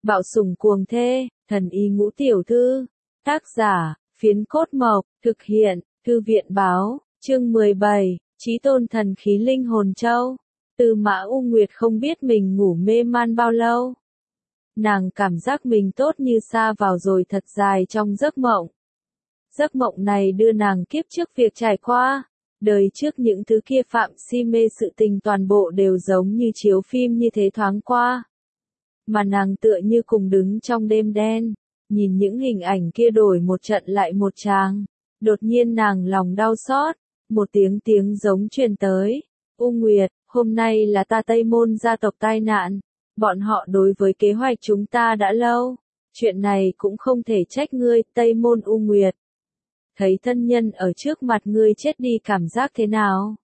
Bạo sủng cuồng thê, thần y ngũ tiểu thư. Tác giả, Phiến Cốt Mộc, thực hiện, Thư viện báo, chương 17, Chí tôn thần khí linh hồn châu. Tư Mã U Nguyệt không biết mình ngủ mê man bao lâu. Nàng cảm giác mình tốt như sa vào rồi thật dài trong giấc mộng. Giấc mộng này đưa nàng kiếp trước việc trải qua. Đời trước những thứ kia phạm si mê sự tình toàn bộ đều giống như chiếu phim như thế thoáng qua. Mà nàng tựa như cùng đứng trong đêm đen, nhìn những hình ảnh kia đổi một trận lại một tràng. Đột nhiên nàng lòng đau xót, một tiếng giống truyền tới. U Nguyệt, hôm nay là ta Tây Môn gia tộc tai nạn. Bọn họ đối với kế hoạch chúng ta đã lâu. Chuyện này cũng không thể trách ngươi, Tây Môn U Nguyệt. Thấy thân nhân ở trước mặt ngươi chết đi cảm giác thế nào?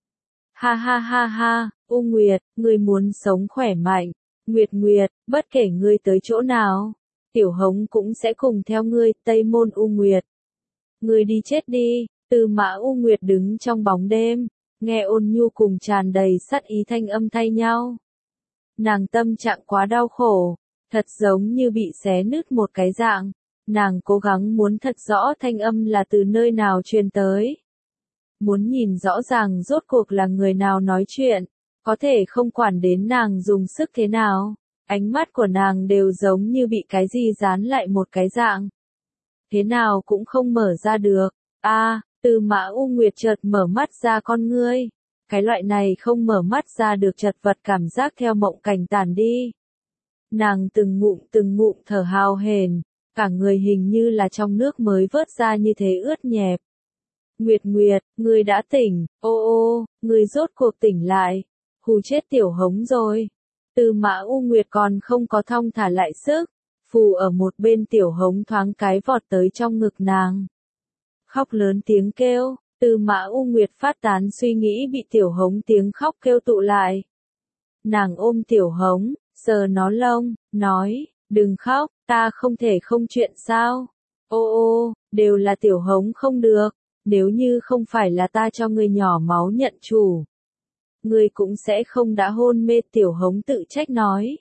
Ha ha ha ha, U Nguyệt, ngươi muốn sống khỏe mạnh. Nguyệt Nguyệt, bất kể ngươi tới chỗ nào, Tiểu Hống cũng sẽ cùng theo ngươi, Tây Môn U Nguyệt. Ngươi đi chết đi. Tư Mã U Nguyệt đứng trong bóng đêm, nghe ôn nhu cùng tràn đầy sát ý thanh âm thay nhau. Nàng tâm trạng quá đau khổ, thật giống như bị xé nứt một cái dạng. Nàng cố gắng muốn thật rõ thanh âm là từ nơi nào truyền tới. Muốn nhìn rõ ràng rốt cuộc là người nào nói chuyện, có thể không quản đến nàng dùng sức thế nào. Ánh mắt của nàng đều giống như bị cái gì dán lại một cái dạng. Thế nào cũng không mở ra được. Tư Mã U Nguyệt chợt mở mắt ra con ngươi. Cái loại này không mở mắt ra được chật vật cảm giác theo mộng cảnh tàn đi. Nàng từng ngụm thở hào hển, cả người hình như là trong nước mới vớt ra như thế ướt nhẹp. Nguyệt Nguyệt, ngươi đã tỉnh, ô, ngươi rốt cuộc tỉnh lại. Hù chết Tiểu Hống rồi. Tư Mã U Nguyệt còn không có thong thả lại sức. Phù ở một bên Tiểu Hống thoáng cái vọt tới trong ngực nàng. Khóc lớn tiếng kêu, Tư Mã U Nguyệt phát tán suy nghĩ bị Tiểu Hống tiếng khóc kêu tụ lại. Nàng ôm Tiểu Hống, sờ nó lông, nói, đừng khóc, ta không thể không chuyện sao. Ô, đều là Tiểu Hống không được, nếu như không phải là ta cho ngươi nhỏ máu nhận chủ. Ngươi cũng sẽ không đã hôn mê, Tiểu Hống tự trách nói.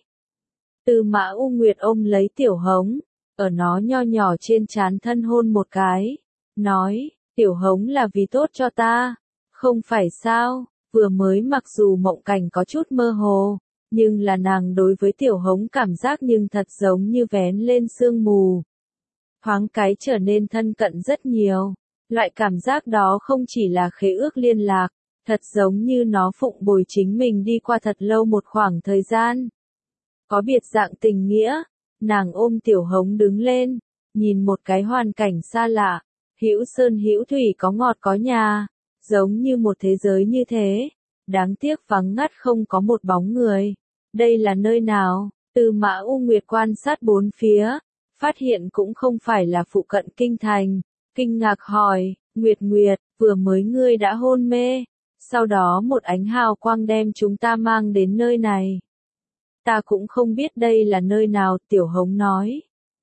Tư Mã U Nguyệt ôm lấy Tiểu Hống, ở nó nho nhỏ trên trán thân hôn một cái, nói, Tiểu Hống là vì tốt cho ta, không phải sao. Vừa mới mặc dù mộng cảnh có chút mơ hồ, nhưng là nàng đối với Tiểu Hống cảm giác nhưng thật giống như vén lên sương mù. Thoáng cái trở nên thân cận rất nhiều, loại cảm giác đó không chỉ là khế ước liên lạc, thật giống như nó phụng bồi chính mình đi qua thật lâu một khoảng thời gian. Có biệt dạng tình nghĩa, nàng ôm Tiểu Hống đứng lên, nhìn một cái hoàn cảnh xa lạ, hữu sơn hữu thủy có ngọt có nhà, giống như một thế giới như thế. Đáng tiếc vắng ngắt không có một bóng người. Đây là nơi nào? Tư Mã U Nguyệt quan sát bốn phía, phát hiện cũng không phải là phụ cận kinh thành, kinh ngạc hỏi, Nguyệt Nguyệt, vừa mới ngươi đã hôn mê, sau đó một ánh hào quang đem chúng ta mang đến nơi này. Ta cũng không biết đây là nơi nào, Tiểu Hống nói.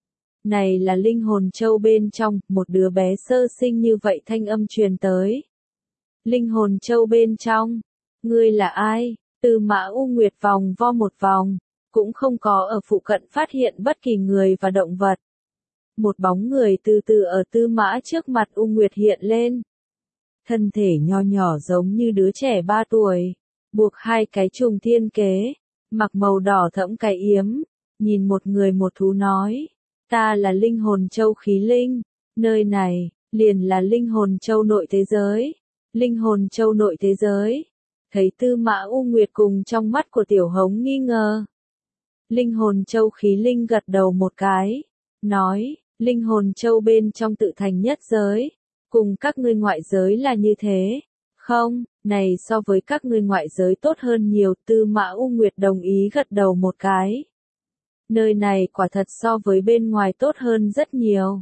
Này là linh hồn châu bên trong, một đứa bé sơ sinh như vậy thanh âm truyền tới. Linh hồn châu bên trong, ngươi là ai? Tư Mã U Nguyệt vòng vo một vòng, cũng không có ở phụ cận phát hiện bất kỳ người và động vật. Một bóng người từ từ ở Tư Mã trước mặt U Nguyệt hiện lên. Thân thể nho nhỏ giống như đứa trẻ 3 tuổi, buộc hai cái trùng thiên kế, mặc màu đỏ thẫm cái yếm, nhìn một người một thú nói, ta là linh hồn châu khí linh, nơi này, liền là linh hồn châu nội thế giới, linh hồn châu nội thế giới. Thấy Tư Mã U Nguyệt cùng trong mắt của Tiểu Hống nghi ngờ. Linh hồn châu khí linh gật đầu một cái, nói, linh hồn châu bên trong tự thành nhất giới, cùng các ngươi ngoại giới là như thế. Không, này so với các ngươi ngoại giới tốt hơn nhiều, Tư Mã U Nguyệt đồng ý gật đầu một cái. Nơi này quả thật so với bên ngoài tốt hơn rất nhiều.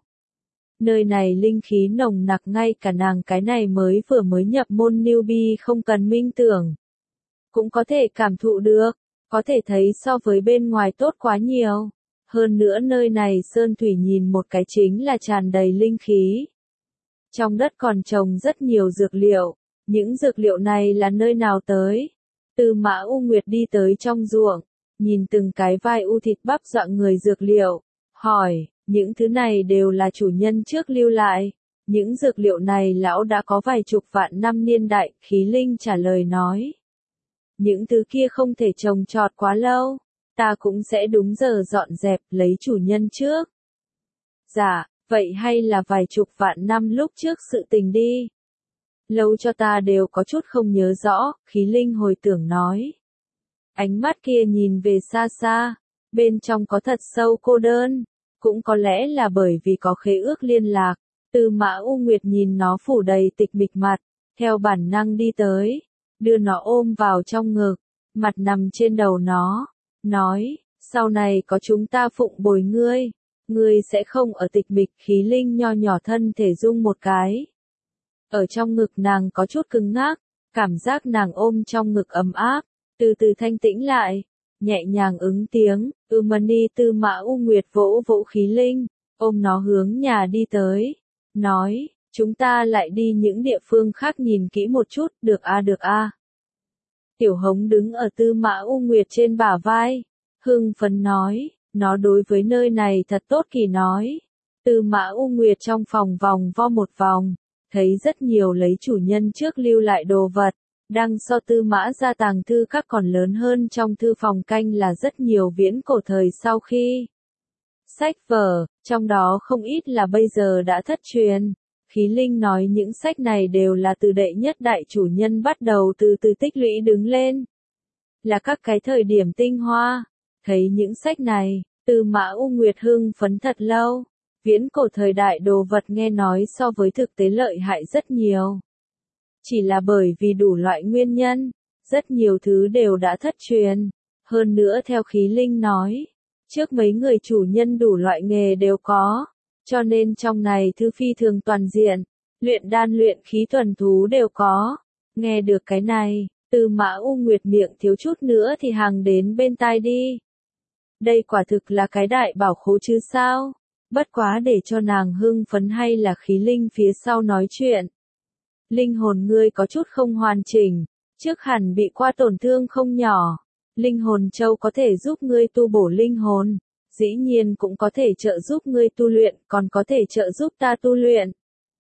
Nơi này linh khí nồng nặc, ngay cả nàng cái này vừa mới nhập môn newbie không cần minh tưởng. Cũng có thể cảm thụ được, có thể thấy so với bên ngoài tốt quá nhiều. Hơn nữa nơi này sơn thủy nhìn một cái chính là tràn đầy linh khí. Trong đất còn trồng rất nhiều dược liệu, những dược liệu này là nơi nào tới? Tư Mã U Nguyệt đi tới trong ruộng, nhìn từng cái vai u thịt bắp dọa người dược liệu, hỏi, những thứ này đều là chủ nhân trước lưu lại. Những dược liệu này lão đã có vài chục vạn năm niên đại, Khí Linh trả lời nói. Những thứ kia không thể trồng trọt quá lâu, ta cũng sẽ đúng giờ dọn dẹp, lấy chủ nhân trước. Dạ, vậy hay là vài chục vạn năm lúc trước sự tình đi. Lâu cho ta đều có chút không nhớ rõ, Khí Linh hồi tưởng nói. Ánh mắt kia nhìn về xa xa, bên trong có thật sâu cô đơn, cũng có lẽ là bởi vì có khế ước liên lạc. Tư Mã U Nguyệt nhìn nó phủ đầy tịch mịch mặt, theo bản năng đi tới, đưa nó ôm vào trong ngực, mặt nằm trên đầu nó, nói, sau này có chúng ta phụng bồi ngươi sẽ không ở tịch mịch. Khí Linh nho nhỏ thân thể rung một cái. Ở trong ngực nàng có chút cứng ngắc, cảm giác nàng ôm trong ngực ấm áp, từ từ thanh tĩnh lại, nhẹ nhàng ứng tiếng, Mani. Tư Mã U Nguyệt vỗ vỗ Khí Linh, ôm nó hướng nhà đi tới, nói, chúng ta lại đi những địa phương khác nhìn kỹ một chút, được a. Tiểu Hống đứng ở Tư Mã U Nguyệt trên bả vai, hưng phấn nói, nó đối với nơi này thật tốt kỳ nói. Tư Mã U Nguyệt trong phòng vòng vo một vòng, thấy rất nhiều lấy chủ nhân trước lưu lại đồ vật, đang so Tư Mã gia tàng thư các còn lớn hơn. Trong thư phòng canh là rất nhiều viễn cổ thời sau khi sách vở, trong đó không ít là bây giờ đã thất truyền. Khí Linh nói những sách này đều là từ đệ nhất đại chủ nhân bắt đầu từ từ tích lũy đứng lên. Là các cái thời điểm tinh hoa. Thấy những sách này, Tư Mã U Nguyệt hưng phấn thật lâu. Viễn cổ thời đại đồ vật nghe nói so với thực tế lợi hại rất nhiều. Chỉ là bởi vì đủ loại nguyên nhân, rất nhiều thứ đều đã thất truyền. Hơn nữa theo Khí Linh nói, trước mấy người chủ nhân đủ loại nghề đều có, cho nên trong này thư phi thường toàn diện, luyện đan luyện khí thuần thú đều có. Nghe được cái này, Tư Mã U Nguyệt miệng thiếu chút nữa thì hàng đến bên tai đi. Đây quả thực là cái đại bảo khố chứ sao? Bất quá để cho nàng hưng phấn hay là Khí Linh phía sau nói chuyện. Linh hồn ngươi có chút không hoàn chỉnh, trước hẳn bị qua tổn thương không nhỏ. Linh hồn châu có thể giúp ngươi tu bổ linh hồn, dĩ nhiên cũng có thể trợ giúp ngươi tu luyện, còn có thể trợ giúp ta tu luyện.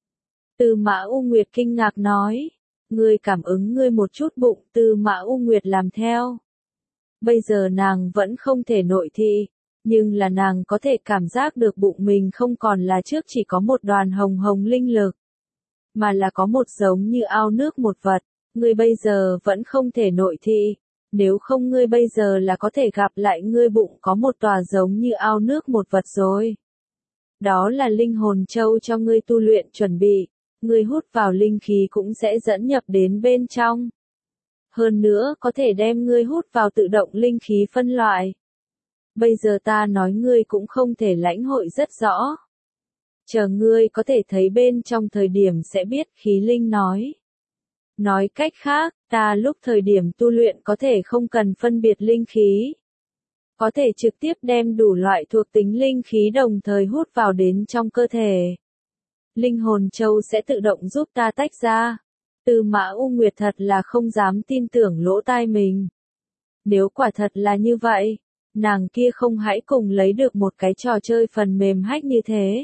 Tư Mã U Nguyệt kinh ngạc nói, ngươi cảm ứng ngươi một chút bụng. Tư Mã U Nguyệt làm theo. Bây giờ nàng vẫn không thể nội thị, nhưng là nàng có thể cảm giác được bụng mình không còn là trước chỉ có một đoàn hồng hồng linh lực, mà là có một giống như ao nước một vật. Ngươi bây giờ vẫn không thể nội thị, nếu không ngươi bây giờ là có thể gặp lại ngươi bụng có một tòa giống như ao nước một vật rồi. Đó là linh hồn châu cho ngươi tu luyện chuẩn bị, ngươi hút vào linh khí cũng sẽ dẫn nhập đến bên trong. Hơn nữa có thể đem ngươi hút vào tự động linh khí phân loại. Bây giờ ta nói ngươi cũng không thể lãnh hội rất rõ. Chờ ngươi có thể thấy bên trong thời điểm sẽ biết. Khí Linh nói. Nói cách khác, ta lúc thời điểm tu luyện có thể không cần phân biệt linh khí. Có thể trực tiếp đem đủ loại thuộc tính linh khí đồng thời hút vào đến trong cơ thể. Linh hồn châu sẽ tự động giúp ta tách ra. Tư Mã U Nguyệt thật là không dám tin tưởng lỗ tai mình. Nếu quả thật là như vậy, nàng kia không hãy cùng lấy được một cái trò chơi phần mềm hack như thế.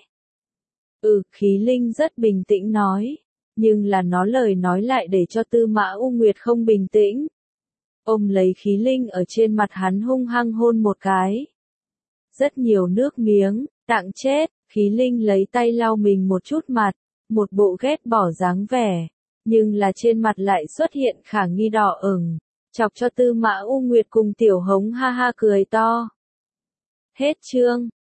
Khí Linh rất bình tĩnh nói, nhưng là nó lời nói lại để cho Tư Mã U Nguyệt không bình tĩnh. Ôm lấy Khí Linh ở trên mặt hắn hung hăng hôn một cái. Rất nhiều nước miếng, tặng chết. Khí Linh lấy tay lau mình một chút mặt, một bộ ghét bỏ dáng vẻ, nhưng là trên mặt lại xuất hiện khả nghi đỏ ửng, chọc cho Tư Mã U Nguyệt cùng Tiểu Hống ha ha cười to. Hết chương.